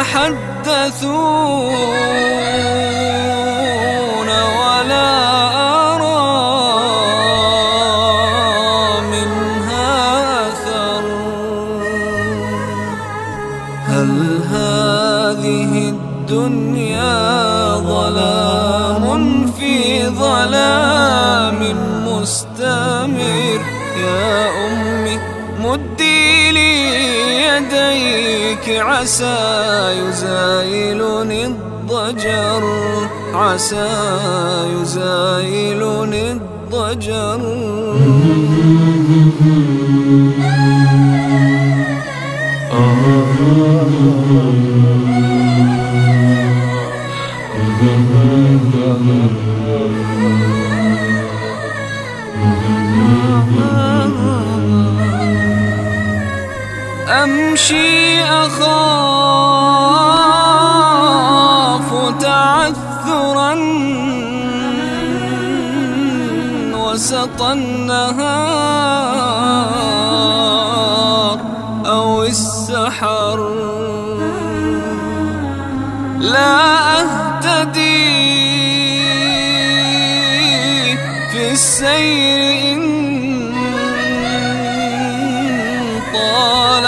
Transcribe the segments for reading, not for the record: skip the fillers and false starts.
يتحدثون ولا أرى منها أثر. هل هذه الدنيا ظلام في ظلام مستمر؟ يا أمي مدي لي يديك عسى يزايلني الضجر، عسى يزايلني الضجر. أمشي أخاف تعثرا وسط النهار أو السحر، لا أهتدي في السير إن طال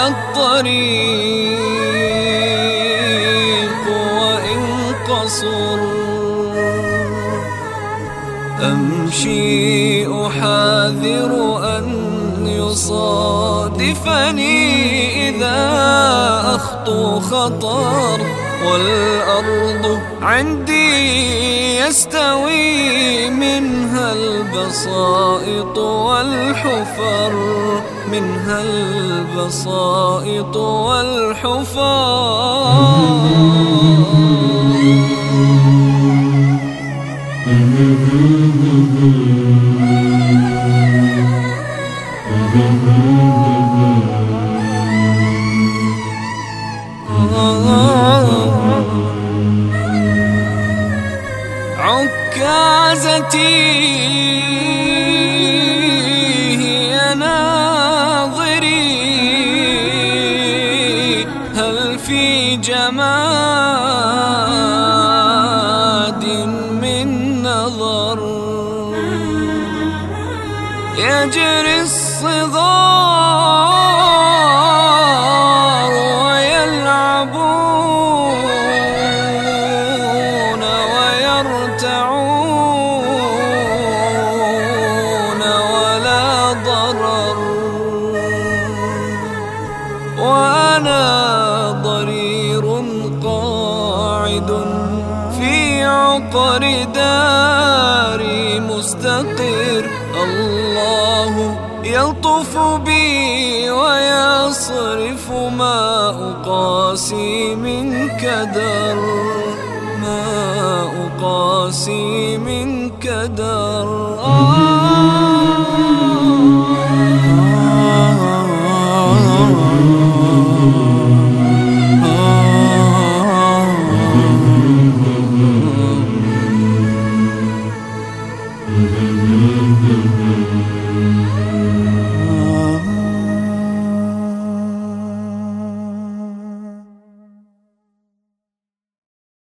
الطريق وإن قصر. أمشي أحاذر أن يصادفني إذا أخطو خطر، والأرض عندي يستوي منها البسائط والحفر، منها البسائط والحفر. عكازتي هي ناظري، هل في جماد من نظر؟ يجري الصغار ويلعبون ويرتعون ولا ضرر، وأنا ضرير قاعد في عقر داري مستقر. الله يلطف بي ويصرف ما أقاسي من كدر، ما أقاسي من كدر.